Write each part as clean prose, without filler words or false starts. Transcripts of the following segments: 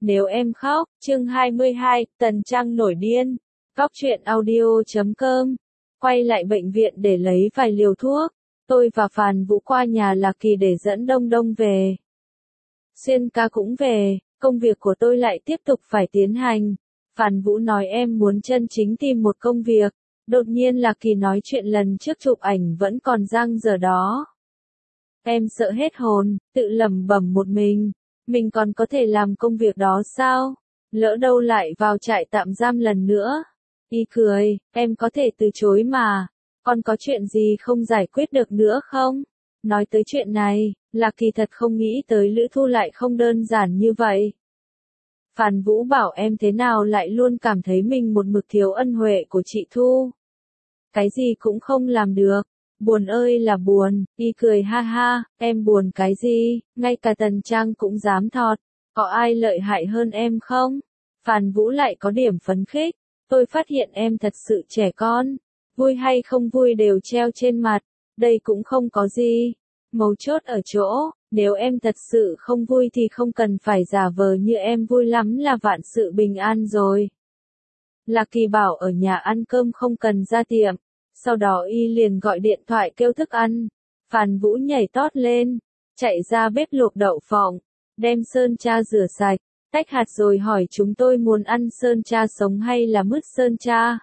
Nếu em khóc, chương 22, Tần Trang nổi điên. Góc truyện audio.com. Quay lại bệnh viện để lấy vài liều thuốc. Tôi và Phàn Vũ qua nhà Lạc Kỳ để dẫn Đông Đông về. Xuyên ca cũng về, công việc của tôi lại tiếp tục phải tiến hành. Phàn Vũ nói em muốn chân chính tìm một công việc. Đột nhiên Lạc Kỳ nói chuyện lần trước chụp ảnh vẫn còn dang dở đó. Em sợ hết hồn, tự lẩm bẩm một mình còn có thể làm công việc đó sao? Lỡ đâu lại vào trại tạm giam lần nữa. Y cười, em có thể từ chối mà. Còn có chuyện gì không giải quyết được nữa không? Nói tới chuyện này, Lạc Kỳ thật không nghĩ tới Lữ Thu lại không đơn giản như vậy. Phàn Vũ bảo em thế nào lại luôn cảm thấy mình một mực thiếu ân huệ của chị Thu. Cái gì cũng không làm được. Buồn ơi là buồn, Y cười ha ha, em buồn cái gì, ngay cả Tần Trang cũng dám thọt, có ai lợi hại hơn em không? Phàn Vũ lại có điểm phấn khích, tôi phát hiện em thật sự trẻ con, vui hay không vui đều treo trên mặt, đây cũng không có gì. Mấu chốt ở chỗ, nếu em thật sự không vui thì không cần phải giả vờ như em vui lắm là vạn sự bình an rồi. Lạc Kỳ bảo ở nhà ăn cơm không cần ra tiệm. Sau đó Y liền gọi điện thoại kêu thức ăn. Phàn Vũ nhảy tót lên, chạy ra bếp luộc đậu phộng, đem sơn cha rửa sạch, tách hạt rồi hỏi chúng tôi muốn ăn sơn cha sống hay là mứt sơn cha.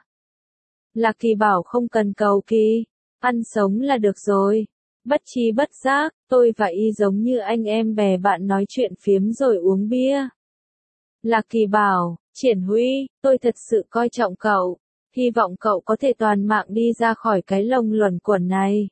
Lạc Kỳ bảo không cần cầu kỳ, ăn sống là được rồi. Bất tri bất giác, tôi và Y giống như anh em bè bạn nói chuyện phiếm rồi uống bia. Lạc Kỳ bảo, Triển Huy, tôi thật sự coi trọng cậu. Hy vọng cậu có thể toàn mạng đi ra khỏi cái lồng luẩn quẩn này.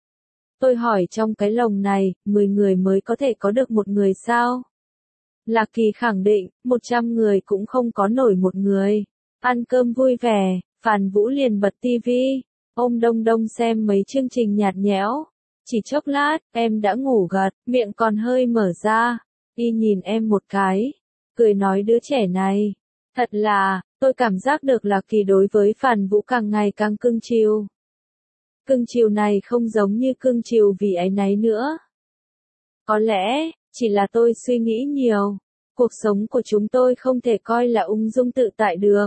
Tôi hỏi trong cái lồng này, 10 người mới có thể có được một người sao? Lạc Kỳ khẳng định, 100 người cũng không có nổi một người. Ăn cơm vui vẻ, Phàn Vũ liền bật tivi, ôm Đông Đông xem mấy chương trình nhạt nhẽo. Chỉ chốc lát, em đã ngủ gật, miệng còn hơi mở ra. Y nhìn em một cái, cười nói đứa trẻ này. Thật là, tôi cảm giác được Lạc Kỳ đối với Phàn Vũ càng ngày càng cưng chiều. Cưng chiều này không giống như cưng chiều vì áy náy nữa. Có lẽ, chỉ là tôi suy nghĩ nhiều. Cuộc sống của chúng tôi không thể coi là ung dung tự tại được.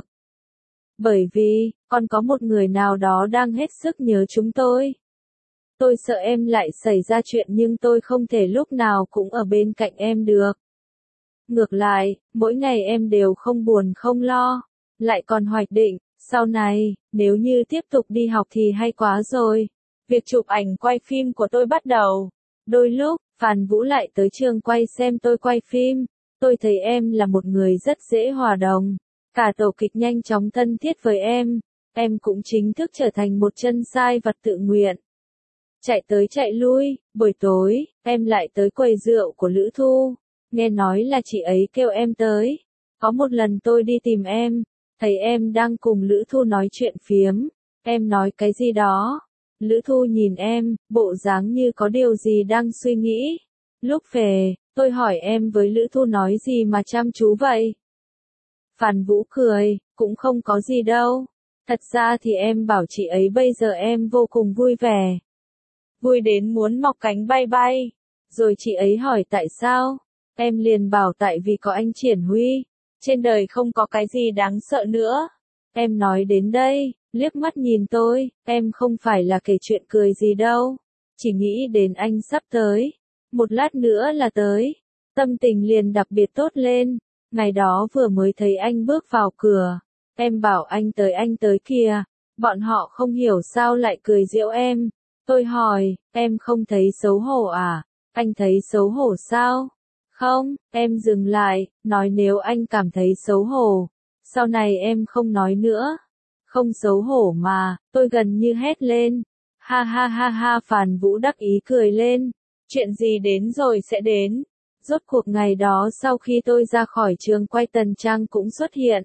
Bởi vì, còn có một người nào đó đang hết sức nhớ chúng tôi. Tôi sợ em lại xảy ra chuyện nhưng tôi không thể lúc nào cũng ở bên cạnh em được. Ngược lại, mỗi ngày em đều không buồn không lo, lại còn hoạch định, sau này, nếu như tiếp tục đi học thì hay quá rồi. Việc chụp ảnh quay phim của tôi bắt đầu. Đôi lúc, Phàn Vũ lại tới trường quay xem tôi quay phim. Tôi thấy em là một người rất dễ hòa đồng. Cả tổ kịch nhanh chóng thân thiết với em. Em cũng chính thức trở thành một chân sai vật tự nguyện. Chạy tới chạy lui, buổi tối, em lại tới quầy rượu của Lữ Thu. Nghe nói là chị ấy kêu em tới. Có một lần tôi đi tìm em, thấy em đang cùng Lữ Thu nói chuyện phiếm. Em nói cái gì đó. Lữ Thu nhìn em, bộ dáng như có điều gì đang suy nghĩ. Lúc về, tôi hỏi em với Lữ Thu nói gì mà chăm chú vậy. Phàn Vũ cười, cũng không có gì đâu. Thật ra thì em bảo chị ấy bây giờ em vô cùng vui vẻ. Vui đến muốn mọc cánh bay bay. Rồi chị ấy hỏi tại sao? Em liền bảo tại vì có anh Triển Huy. Trên đời không có cái gì đáng sợ nữa. Em nói đến đây, liếc mắt nhìn tôi, em không phải là kể chuyện cười gì đâu. Chỉ nghĩ đến anh sắp tới. Một lát nữa là tới. Tâm tình liền đặc biệt tốt lên. Ngày đó vừa mới thấy anh bước vào cửa. Em bảo anh tới kìa. Bọn họ không hiểu sao lại cười giễu em. Tôi hỏi, em không thấy xấu hổ à? Anh thấy xấu hổ sao? Không, em dừng lại, nói nếu anh cảm thấy xấu hổ, sau này em không nói nữa. Không xấu hổ mà, tôi gần như hét lên. Ha ha ha ha, Phàn Vũ đắc ý cười lên. Chuyện gì đến rồi sẽ đến. Rốt cuộc ngày đó sau khi tôi ra khỏi trường quay Tần Trang cũng xuất hiện.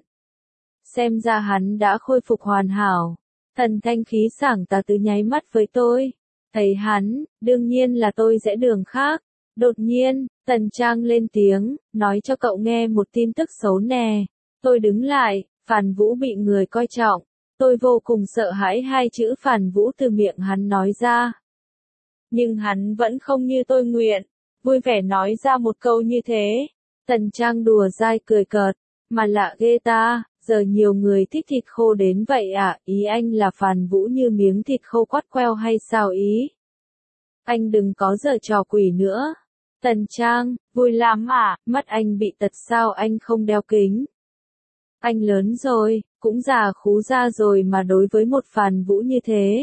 Xem ra hắn đã khôi phục hoàn hảo. Thần thanh khí sảng tà tứ nháy mắt với tôi. Thấy hắn, đương nhiên là tôi rẽ đường khác. Đột nhiên, Tần Trang lên tiếng, nói cho cậu nghe một tin tức xấu nè. Tôi đứng lại, Phàn Vũ bị người coi trọng. Tôi vô cùng sợ hãi hai chữ Phàn Vũ từ miệng hắn nói ra. Nhưng hắn vẫn không như tôi nguyện, vui vẻ nói ra một câu như thế. Tần Trang đùa dai cười cợt, mà lạ ghê ta, giờ nhiều người thích thịt khô đến vậy à, ý anh là Phàn Vũ như miếng thịt khô quắt queo hay sao ý? Anh đừng có giở trò quỷ nữa. Tần Trang, vui lắm à, mắt anh bị tật sao anh không đeo kính? Anh lớn rồi, cũng già khú ra rồi mà đối với một Phàn Vũ như thế.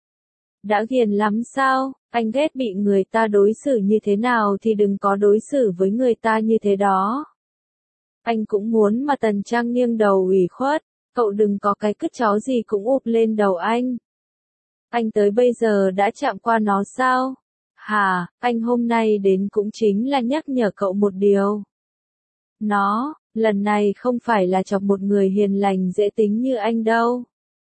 Đã ghiền lắm sao, anh ghét bị người ta đối xử như thế nào thì đừng có đối xử với người ta như thế đó. Anh cũng muốn mà. Tần Trang nghiêng đầu ủy khuất, cậu đừng có cái cứt chó gì cũng ụp lên đầu anh. Anh tới bây giờ đã chạm qua nó sao? Hả, anh hôm nay đến cũng chính là nhắc nhở cậu một điều. Nó, lần này không phải là chọc một người hiền lành dễ tính như anh đâu.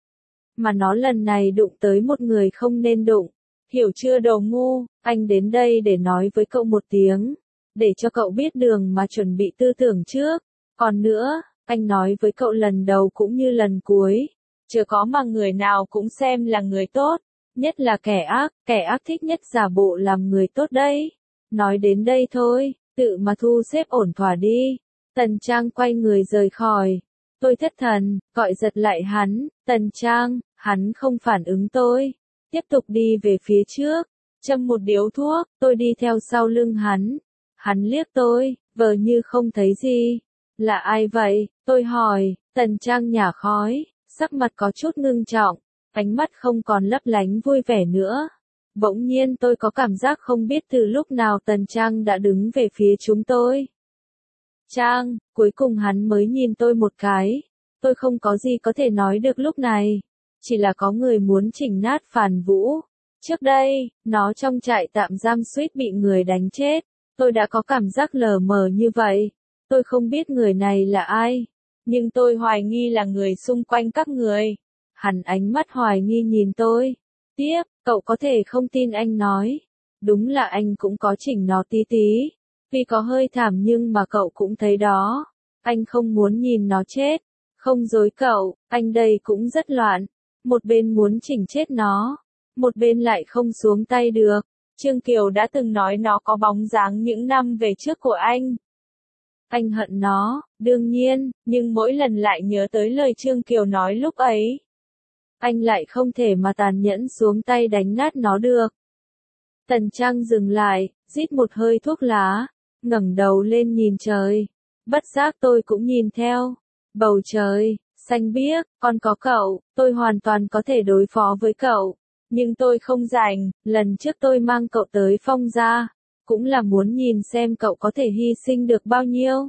Mà nó lần này đụng tới một người không nên đụng. Hiểu chưa đồ ngu, anh đến đây để nói với cậu một tiếng. Để cho cậu biết đường mà chuẩn bị tư tưởng trước. Còn nữa, anh nói với cậu lần đầu cũng như lần cuối. Chưa có mà người nào cũng xem là người tốt. Nhất là kẻ ác thích nhất giả bộ làm người tốt đấy. Nói đến đây thôi, tự mà thu xếp ổn thỏa đi. Tần Trang quay người rời khỏi. Tôi thất thần, gọi giật lại hắn. Tần Trang, hắn không phản ứng tôi. Tiếp tục đi về phía trước. Châm một điếu thuốc, tôi đi theo sau lưng hắn. Hắn liếc tôi, vờ như không thấy gì. Là ai vậy? Tôi hỏi. Tần Trang nhả khói, sắc mặt có chút ngưng trọng. Ánh mắt không còn lấp lánh vui vẻ nữa. Bỗng nhiên tôi có cảm giác không biết từ lúc nào Tần Trang đã đứng về phía chúng tôi. Trang, cuối cùng hắn mới nhìn tôi một cái. Tôi không có gì có thể nói được lúc này. Chỉ là có người muốn chỉnh nát Phàn Vũ. Trước đây, nó trong trại tạm giam suýt bị người đánh chết. Tôi đã có cảm giác lờ mờ như vậy. Tôi không biết người này là ai. Nhưng tôi hoài nghi là người xung quanh các người. Hắn ánh mắt hoài nghi nhìn tôi. Tiếp, cậu có thể không tin anh nói. Đúng là anh cũng có chỉnh nó tí tí. Vì có hơi thảm nhưng mà cậu cũng thấy đó. Anh không muốn nhìn nó chết. Không dối cậu, anh đây cũng rất loạn. Một bên muốn chỉnh chết nó. Một bên lại không xuống tay được. Trương Kiều đã từng nói nó có bóng dáng những năm về trước của anh. Anh hận nó, đương nhiên, nhưng mỗi lần lại nhớ tới lời Trương Kiều nói lúc ấy. Anh lại không thể mà tàn nhẫn xuống tay đánh nát nó được. Tần Trang dừng lại, rít một hơi thuốc lá, ngẩng đầu lên nhìn trời. Bất giác tôi cũng nhìn theo. Bầu trời, xanh biếc, còn có cậu, tôi hoàn toàn có thể đối phó với cậu. Nhưng tôi không rảnh, lần trước tôi mang cậu tới Phong gia, cũng là muốn nhìn xem cậu có thể hy sinh được bao nhiêu.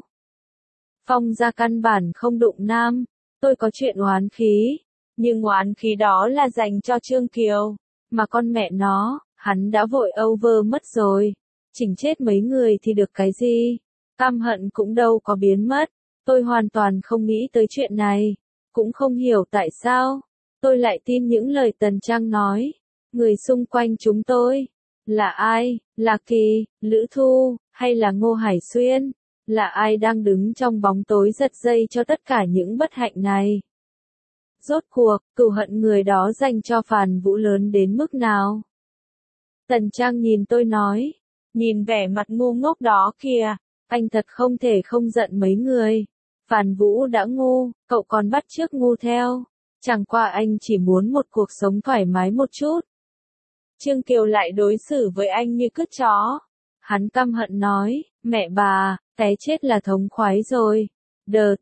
Phong gia căn bản không đụng nam, tôi có chuyện oán khí. Nhưng oán khí đó là dành cho Trương Kiều. Mà con mẹ nó, hắn đã vội over mất rồi. Chỉnh chết mấy người thì được cái gì? Căm hận cũng đâu có biến mất. Tôi hoàn toàn không nghĩ tới chuyện này. Cũng không hiểu tại sao. Tôi lại tin những lời Tần Trang nói. Người xung quanh chúng tôi. Là ai? Là Kỳ, Lữ Thu, hay là Ngô Hải Xuyên? Là ai đang đứng trong bóng tối giật dây cho tất cả những bất hạnh này? Rốt cuộc, cừu hận người đó dành cho Phàn Vũ lớn đến mức nào? Tần Trang nhìn tôi nói. Nhìn vẻ mặt ngu ngốc đó kìa, anh thật không thể không giận mấy người. Phàn Vũ đã ngu, cậu còn bắt chước ngu theo. Chẳng qua anh chỉ muốn một cuộc sống thoải mái một chút. Trương Kiều lại đối xử với anh như cứt chó. Hắn căm hận nói, mẹ bà, cái chết là thống khoái rồi. Đờ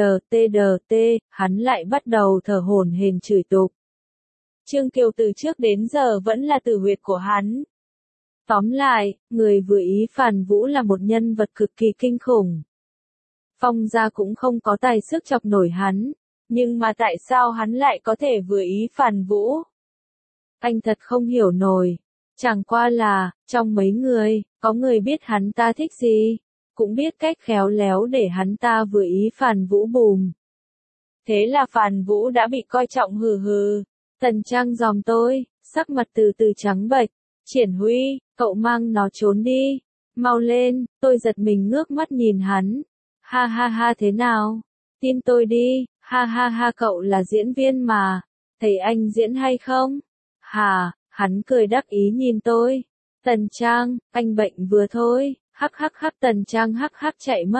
tê, hắn lại bắt đầu thở hổn hển chửi tục. Trương Kiều từ trước đến giờ vẫn là tử huyệt của hắn. Tóm lại, người vừa ý Phàn Vũ là một nhân vật cực kỳ kinh khủng. Phong gia cũng không có tài sức chọc nổi hắn. Nhưng mà tại sao hắn lại có thể vừa ý Phàn Vũ? Anh thật không hiểu nổi. Chẳng qua là, trong mấy người, có người biết hắn ta thích gì. Cũng biết cách khéo léo để hắn ta vừa ý Phàn Vũ bùm. Thế là Phàn Vũ đã bị coi trọng hừ hừ. Tần Trang giòm tôi, sắc mặt từ từ trắng bệch. Triển Huy, cậu mang nó trốn đi. Mau lên, tôi giật mình ngước mắt nhìn hắn. Ha ha ha thế nào? Tin tôi đi, ha ha ha cậu là diễn viên mà. Thấy anh diễn hay không? Hà, hắn cười đắc ý nhìn tôi. Tần Trang, anh bệnh vừa thôi. Hắc hắc hắc Tần Trang hắc hắc chạy mất.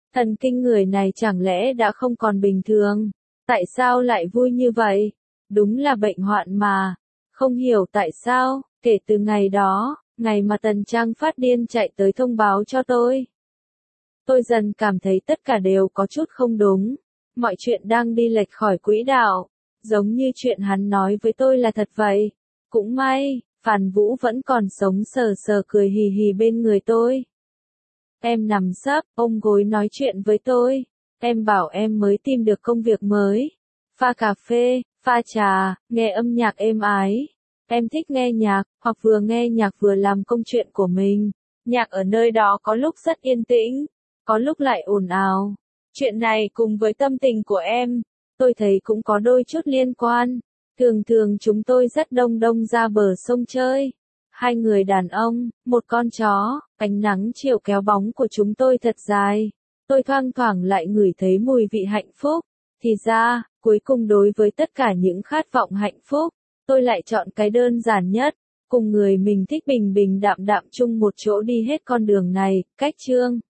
Thần kinh người này chẳng lẽ đã không còn bình thường? Tại sao lại vui như vậy? Đúng là bệnh hoạn mà. Không hiểu tại sao, kể từ ngày đó, ngày mà Tần Trang phát điên chạy tới thông báo cho tôi dần cảm thấy tất cả đều có chút không đúng. Mọi chuyện đang đi lệch khỏi quỹ đạo, giống như chuyện hắn nói với tôi là thật vậy. Cũng may, Phàn Vũ vẫn còn sống sờ sờ cười hì hì bên người tôi. Em nằm sấp, ôm gối nói chuyện với tôi. Em bảo em mới tìm được công việc mới. Pha cà phê, pha trà, nghe âm nhạc êm ái. Em thích nghe nhạc, hoặc vừa nghe nhạc vừa làm công chuyện của mình. Nhạc ở nơi đó có lúc rất yên tĩnh, có lúc lại ồn ào. Chuyện này cùng với tâm tình của em, tôi thấy cũng có đôi chút liên quan. Thường thường chúng tôi rất đông đông ra bờ sông chơi. Hai người đàn ông, một con chó, ánh nắng chiều kéo bóng của chúng tôi thật dài. Tôi thoang thoảng lại ngửi thấy mùi vị hạnh phúc. Thì ra, cuối cùng đối với tất cả những khát vọng hạnh phúc, tôi lại chọn cái đơn giản nhất, cùng người mình thích bình bình đạm đạm chung một chỗ đi hết con đường này, cách chương.